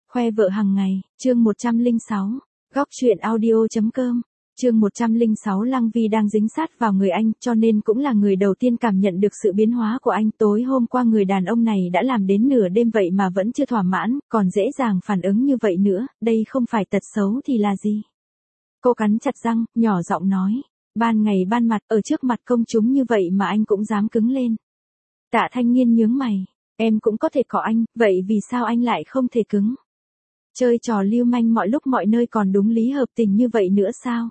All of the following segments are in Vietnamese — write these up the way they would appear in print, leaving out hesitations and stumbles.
Khoe vợ hàng ngày, chương 106, góc truyện audio.com, chương 106. Lăng Vi đang dính sát vào người anh, cho nên cũng là người đầu tiên cảm nhận được sự biến hóa của anh. Tối hôm qua người đàn ông này đã làm đến nửa đêm vậy mà vẫn chưa thỏa mãn, còn dễ dàng phản ứng như vậy nữa, đây không phải tật xấu thì là gì? Cô cắn chặt răng, nhỏ giọng nói, ban ngày ban mặt, ở trước mặt công chúng như vậy mà anh cũng dám cứng lên. Tạ Thanh Nghiên nhướng mày, em cũng có thể cọ anh, vậy vì sao anh lại không thể cứng? Chơi trò lưu manh mọi lúc mọi nơi còn đúng lý hợp tình như vậy nữa sao?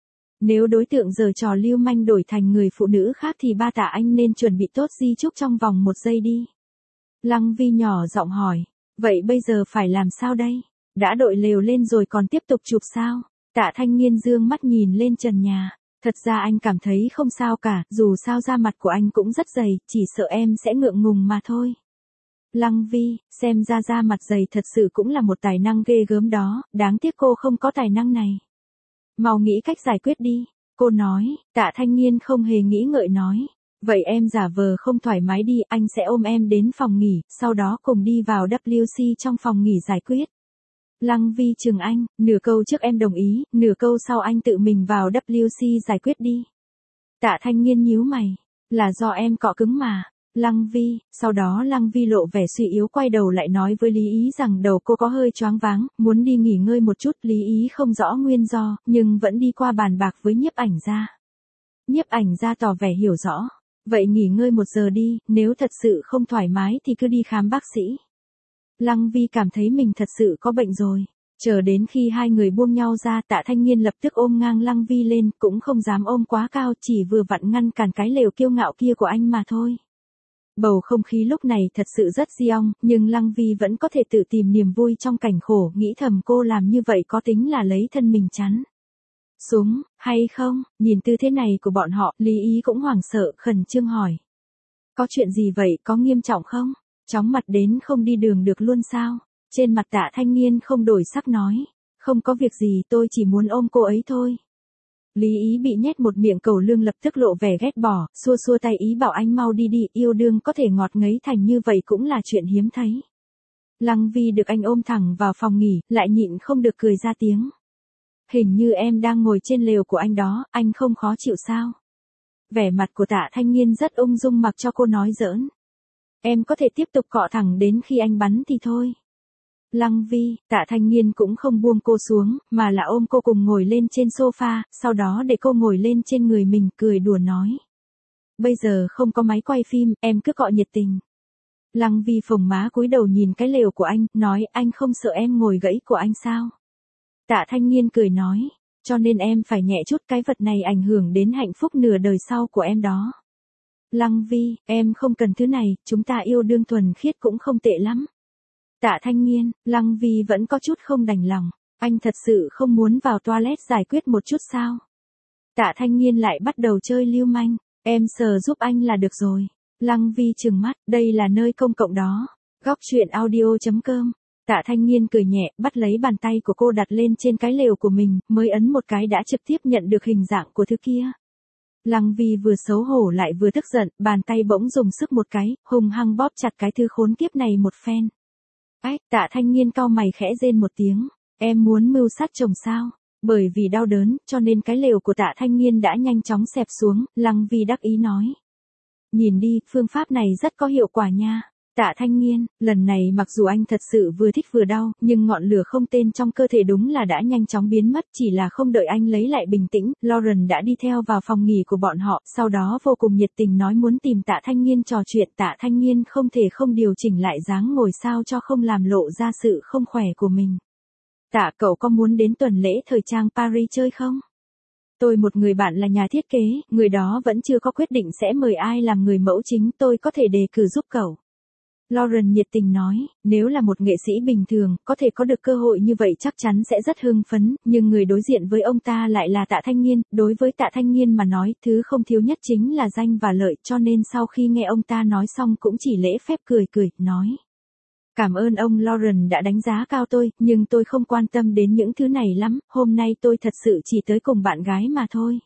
Nếu đối tượng giờ trò lưu manh đổi thành người phụ nữ khác thì ba Tạ anh nên chuẩn bị tốt di chúc trong vòng 1 giây đi. Lăng Vi nhỏ giọng hỏi, vậy bây giờ phải làm sao đây? Đã đội lều lên rồi còn tiếp tục chụp sao? Tạ Thanh Nghiên dương mắt nhìn lên trần nhà. Thật ra anh cảm thấy không sao cả, dù sao da mặt của anh cũng rất dày, chỉ sợ em sẽ ngượng ngùng mà thôi. Lăng Vi, xem ra da mặt dày thật sự cũng là một tài năng ghê gớm đó, đáng tiếc cô không có tài năng này. Mau nghĩ cách giải quyết đi, cô nói. Tạ Thanh Nghiên không hề nghĩ ngợi nói. Vậy em giả vờ không thoải mái đi, anh sẽ ôm em đến phòng nghỉ, sau đó cùng đi vào WC trong phòng nghỉ giải quyết. Lăng Vi chừng anh, nửa câu trước em đồng ý, nửa câu sau anh tự mình vào WC giải quyết đi. Tạ Thanh Nghiên nhíu mày, là do em cọ cứng mà. Lăng Vi, sau đó Lăng Vi lộ vẻ suy yếu quay đầu lại nói với Lý Ý rằng đầu cô có hơi choáng váng, muốn đi nghỉ ngơi một chút. Lý Ý không rõ nguyên do, nhưng vẫn đi qua bàn bạc với nhiếp ảnh gia. Nhiếp ảnh gia tỏ vẻ hiểu rõ, vậy nghỉ ngơi 1 giờ đi, nếu thật sự không thoải mái thì cứ đi khám bác sĩ. Lăng Vi cảm thấy mình thật sự có bệnh rồi. Chờ đến khi hai người buông nhau ra, Tạ Thanh Nghiên lập tức ôm ngang Lăng Vi lên, cũng không dám ôm quá cao, chỉ vừa vặn ngăn cản cái lều kiêu ngạo kia của anh mà thôi. Bầu không khí lúc này thật sự rất riong, nhưng Lăng Vi vẫn có thể tự tìm niềm vui trong cảnh khổ, nghĩ thầm cô làm như vậy có tính là lấy thân mình chắn súng, hay không? Nhìn tư thế này của bọn họ, Lý Ý cũng hoảng sợ, khẩn trương hỏi. Có chuyện gì vậy, có nghiêm trọng không? Chóng mặt đến không đi đường được luôn sao? Trên mặt Tạ Thanh Nghiên không đổi sắc nói. Không có việc gì, tôi chỉ muốn ôm cô ấy thôi. Lý Ý bị nhét một miệng cẩu lương lập tức lộ vẻ ghét bỏ, xua xua tay ý bảo anh mau đi đi, yêu đương có thể ngọt ngấy thành như vậy cũng là chuyện hiếm thấy. Lăng Vi được anh ôm thẳng vào phòng nghỉ, lại nhịn không được cười ra tiếng. Hình như em đang ngồi trên lều của anh đó, anh không khó chịu sao? Vẻ mặt của Tạ Thanh Nghiên rất ung dung mặc cho cô nói giỡn. Em có thể tiếp tục cọ thẳng đến khi anh bắn thì thôi. Lăng Vi, Tạ Thanh Nghiên cũng không buông cô xuống, mà là ôm cô cùng ngồi lên trên sofa, sau đó để cô ngồi lên trên người mình, cười đùa nói. Bây giờ không có máy quay phim, em cứ cọ nhiệt tình. Lăng Vi phồng má cúi đầu nhìn cái lều của anh, nói anh không sợ em ngồi gãy của anh sao? Tạ Thanh Nghiên cười nói, cho nên em phải nhẹ chút, cái vật này ảnh hưởng đến hạnh phúc nửa đời sau của em đó. Lăng Vi, em không cần thứ này, chúng ta yêu đương thuần khiết cũng không tệ lắm. Tạ Thanh Nghiên, Lăng Vi vẫn có chút không đành lòng, anh thật sự không muốn vào toilet giải quyết một chút sao? Tạ Thanh Nghiên lại bắt đầu chơi lưu manh, em sờ giúp anh là được rồi. Lăng Vi trừng mắt, đây là nơi công cộng đó. Góc truyện audio.com. Tạ Thanh Nghiên cười nhẹ, bắt lấy bàn tay của cô đặt lên trên cái lều của mình, mới ấn một cái đã trực tiếp nhận được hình dạng của thứ kia. Lăng Vi vừa xấu hổ lại vừa tức giận, bàn tay bỗng dùng sức một cái, hung hăng bóp chặt cái thứ khốn kiếp này một phen. Ách, Tạ Thanh Nghiên cau mày khẽ rên một tiếng, em muốn mưu sát chồng sao? Bởi vì đau đớn, cho nên cái lều của Tạ Thanh Nghiên đã nhanh chóng xẹp xuống, Lăng Vi đắc ý nói. Nhìn đi, phương pháp này rất có hiệu quả nha. Tạ Thanh Nghiên, lần này mặc dù anh thật sự vừa thích vừa đau, nhưng ngọn lửa không tên trong cơ thể đúng là đã nhanh chóng biến mất, chỉ là không đợi anh lấy lại bình tĩnh, Lauren đã đi theo vào phòng nghỉ của bọn họ, sau đó vô cùng nhiệt tình nói muốn tìm Tạ Thanh Nghiên trò chuyện. Tạ Thanh Nghiên không thể không điều chỉnh lại dáng ngồi sao cho không làm lộ ra sự không khỏe của mình. Tạ, cậu có muốn đến tuần lễ thời trang Paris chơi không? Tôi một người bạn là nhà thiết kế, người đó vẫn chưa có quyết định sẽ mời ai làm người mẫu chính, tôi có thể đề cử giúp cậu. Lauren nhiệt tình nói, nếu là một nghệ sĩ bình thường, có thể có được cơ hội như vậy chắc chắn sẽ rất hưng phấn, nhưng người đối diện với ông ta lại là Tạ Thanh Nghiên, đối với Tạ Thanh Nghiên mà nói, thứ không thiếu nhất chính là danh và lợi, cho nên sau khi nghe ông ta nói xong cũng chỉ lễ phép cười cười, nói. Cảm ơn ông Lauren đã đánh giá cao tôi, nhưng tôi không quan tâm đến những thứ này lắm, hôm nay tôi thật sự chỉ tới cùng bạn gái mà thôi.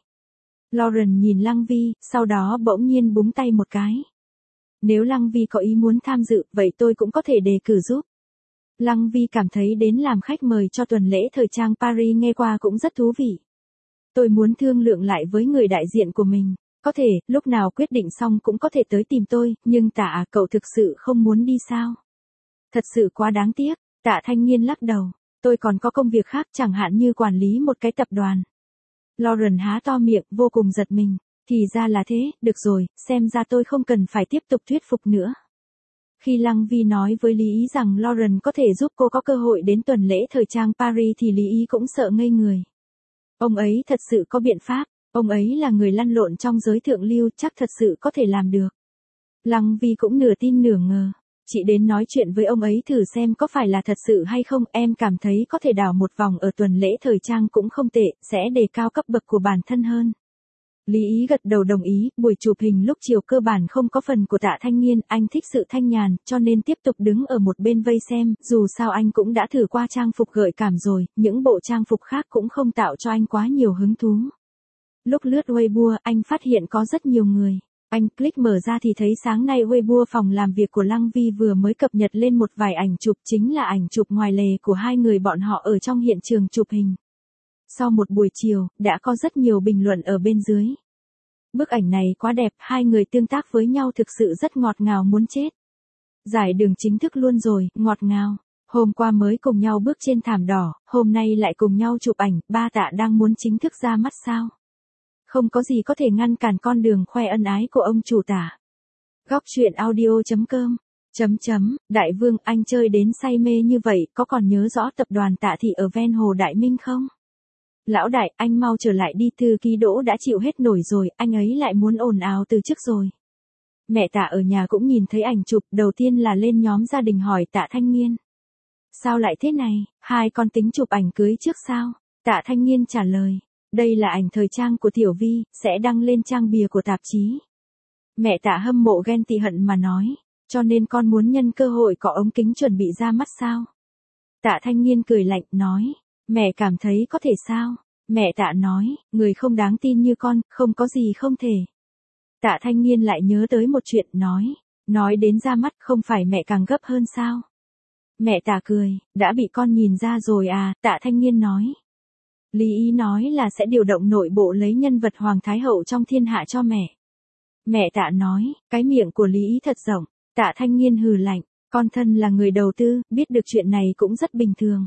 Lauren nhìn Lăng Vi, sau đó bỗng nhiên búng tay một cái. Nếu Lăng Vi có ý muốn tham dự, vậy tôi cũng có thể đề cử giúp. Lăng Vi cảm thấy đến làm khách mời cho tuần lễ thời trang Paris nghe qua cũng rất thú vị. Tôi muốn thương lượng lại với người đại diện của mình. Có thể, lúc nào quyết định xong cũng có thể tới tìm tôi, nhưng Tạ cậu thực sự không muốn đi sao? Thật sự quá đáng tiếc. Tạ Thanh Nghiên lắc đầu. Tôi còn có công việc khác, chẳng hạn như quản lý một cái tập đoàn. Lauren há to miệng, vô cùng giật mình. Thì ra là thế, được rồi, xem ra tôi không cần phải tiếp tục thuyết phục nữa. Khi Lăng Vi nói với Lý Ý rằng Lauren có thể giúp cô có cơ hội đến tuần lễ thời trang Paris thì Lý Ý cũng sợ ngây người. Ông ấy thật sự có biện pháp, ông ấy là người lăn lộn trong giới thượng lưu, chắc thật sự có thể làm được. Lăng Vi cũng nửa tin nửa ngờ. Chị đến nói chuyện với ông ấy thử xem có phải là thật sự hay không, em cảm thấy có thể đảo một vòng ở tuần lễ thời trang cũng không tệ, sẽ đề cao cấp bậc của bản thân hơn. Lý Ý gật đầu đồng ý, buổi chụp hình lúc chiều cơ bản không có phần của Tạ Thanh Nghiên, anh thích sự thanh nhàn, cho nên tiếp tục đứng ở một bên vây xem, dù sao anh cũng đã thử qua trang phục gợi cảm rồi, những bộ trang phục khác cũng không tạo cho anh quá nhiều hứng thú. Lúc lướt Weibo, anh phát hiện có rất nhiều người. Anh click mở ra thì thấy sáng nay Weibo phòng làm việc của Lăng Vi vừa mới cập nhật lên một vài ảnh chụp, chính là ảnh chụp ngoài lề của hai người bọn họ ở trong hiện trường chụp hình. Sau một buổi chiều, đã có rất nhiều bình luận ở bên dưới. Bức ảnh này quá đẹp, hai người tương tác với nhau thực sự rất ngọt ngào muốn chết. Giải đường chính thức luôn rồi, ngọt ngào. Hôm qua mới cùng nhau bước trên thảm đỏ, hôm nay lại cùng nhau chụp ảnh, ba Tạ đang muốn chính thức ra mắt sao? Không có gì có thể ngăn cản con đường khoe ân ái của ông chủ Tạ. Góc truyện audio.com Đại vương, anh chơi đến say mê như vậy, có còn nhớ rõ tập đoàn Tạ Thị ở ven hồ Đại Minh không? Lão đại, anh mau trở lại đi, thư ký Đỗ đã chịu hết nổi rồi, anh ấy lại muốn ồn ào từ trước rồi. Mẹ Tạ ở nhà cũng nhìn thấy ảnh chụp, đầu tiên là lên nhóm gia đình hỏi Tạ Thanh Nghiên. Sao lại thế này, hai con tính chụp ảnh cưới trước sao? Tạ Thanh Nghiên trả lời, đây là ảnh thời trang của Tiểu Vi, sẽ đăng lên trang bìa của tạp chí. Mẹ Tạ hâm mộ ghen tị hận mà nói, cho nên con muốn nhân cơ hội có ống kính chuẩn bị ra mắt sao? Tạ Thanh Nghiên cười lạnh, nói. Mẹ cảm thấy có thể sao? Mẹ Tạ nói, người không đáng tin như con, không có gì không thể. Tạ Thanh Nghiên lại nhớ tới một chuyện, nói đến ra mắt không phải mẹ càng gấp hơn sao? Mẹ Tạ cười, đã bị con nhìn ra rồi à, Tạ Thanh Nghiên nói. Lý Ý nói là sẽ điều động nội bộ lấy nhân vật Hoàng Thái Hậu trong thiên hạ cho mẹ. Mẹ Tạ nói, cái miệng của Lý Ý thật rộng. Tạ Thanh Nghiên hừ lạnh, con thân là người đầu tư, biết được chuyện này cũng rất bình thường.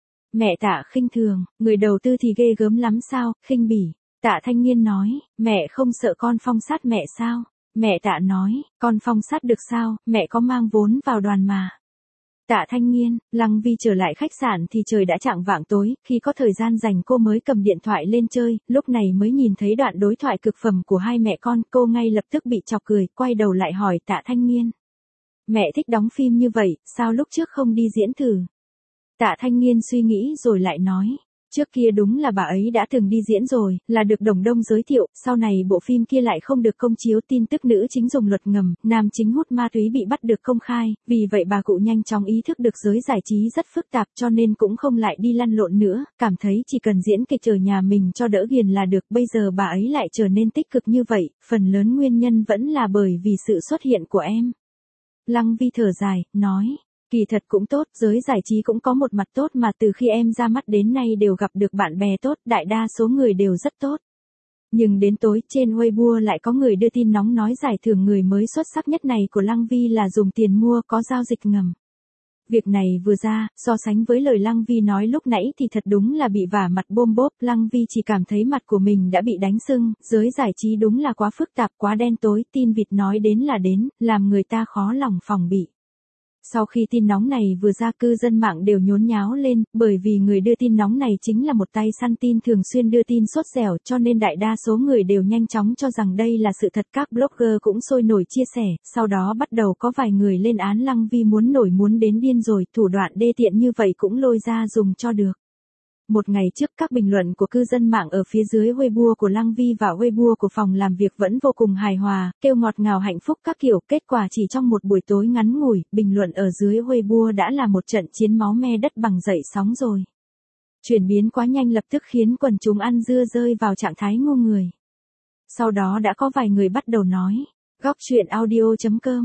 Mẹ Tạ khinh thường, người đầu tư thì ghê gớm lắm sao, khinh bỉ. Tạ Thanh Nghiên nói, mẹ không sợ con phong sát mẹ sao? Mẹ Tạ nói, con phong sát được sao, mẹ có mang vốn vào đoàn mà. Tạ Thanh Nghiên, Lăng Vi trở lại khách sạn thì trời đã chạng vạng tối, khi có thời gian rảnh cô mới cầm điện thoại lên chơi, lúc này mới nhìn thấy đoạn đối thoại cực phẩm của hai mẹ con, cô ngay lập tức bị chọc cười, quay đầu lại hỏi Tạ Thanh Nghiên. Mẹ thích đóng phim như vậy, sao lúc trước không đi diễn thử? Tạ Thanh Nghiên suy nghĩ rồi lại nói, trước kia đúng là bà ấy đã từng đi diễn rồi, là được Đồng Đông giới thiệu, sau này bộ phim kia lại không được công chiếu, tin tức nữ chính dùng luật ngầm, nam chính hút ma túy bị bắt được công khai, vì vậy bà cụ nhanh chóng ý thức được giới giải trí rất phức tạp cho nên cũng không lại đi lăn lộn nữa, cảm thấy chỉ cần diễn kịch ở nhà mình cho đỡ ghiền là được, bây giờ bà ấy lại trở nên tích cực như vậy, phần lớn nguyên nhân vẫn là bởi vì sự xuất hiện của em. Lăng Vi thở dài, nói. Kỳ thật cũng tốt, giới giải trí cũng có một mặt tốt mà từ khi em ra mắt đến nay đều gặp được bạn bè tốt, đại đa số người đều rất tốt. Nhưng đến tối, trên Weibo lại có người đưa tin nóng nói giải thưởng người mới xuất sắc nhất này của Lăng Vi là dùng tiền mua, có giao dịch ngầm. Việc này vừa ra, so sánh với lời Lăng Vi nói lúc nãy thì thật đúng là bị vả mặt bôm bốp, Lăng Vi chỉ cảm thấy mặt của mình đã bị đánh sưng, giới giải trí đúng là quá phức tạp, quá đen tối, tin vịt nói đến là đến, làm người ta khó lòng phòng bị. Sau khi tin nóng này vừa ra, cư dân mạng đều nhốn nháo lên, bởi vì người đưa tin nóng này chính là một tay săn tin thường xuyên đưa tin sốt dẻo, cho nên đại đa số người đều nhanh chóng cho rằng đây là sự thật. Các blogger cũng sôi nổi chia sẻ, sau đó bắt đầu có vài người lên án Lăng Vi muốn nổi muốn đến điên rồi, thủ đoạn đê tiện như vậy cũng lôi ra dùng cho được. Một ngày trước, các bình luận của cư dân mạng ở phía dưới Weibo của Lăng Vi và Weibo của phòng làm việc vẫn vô cùng hài hòa, kêu ngọt ngào hạnh phúc các kiểu, kết quả chỉ trong một buổi tối ngắn ngủi, bình luận ở dưới Weibo đã là một trận chiến máu me đất bằng dậy sóng rồi. Chuyển biến quá nhanh lập tức khiến quần chúng ăn dưa rơi vào trạng thái ngu người. Sau đó đã có vài người bắt đầu nói, góc truyện audio.com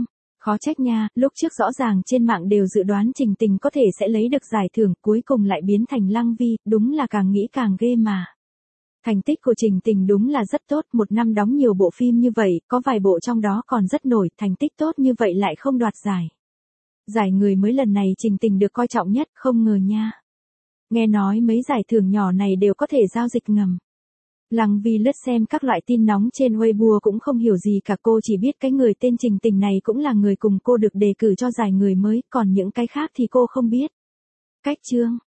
Khó trách nha, lúc trước rõ ràng trên mạng đều dự đoán Trình Tình có thể sẽ lấy được giải thưởng, cuối cùng lại biến thành Lăng Vi, đúng là càng nghĩ càng ghê mà. Thành tích của Trình Tình đúng là rất tốt, một năm đóng nhiều bộ phim như vậy, có vài bộ trong đó còn rất nổi, thành tích tốt như vậy lại không đoạt giải. Giải người mới lần này Trình Tình được coi trọng nhất, không ngờ nha. Nghe nói mấy giải thưởng nhỏ này đều có thể giao dịch ngầm. Lăng Vi lướt xem các loại tin nóng trên Weibo cũng không hiểu gì cả, cô chỉ biết cái người tên Trình Tình này cũng là người cùng cô được đề cử cho giải người mới, còn những cái khác thì cô không biết. Cách chương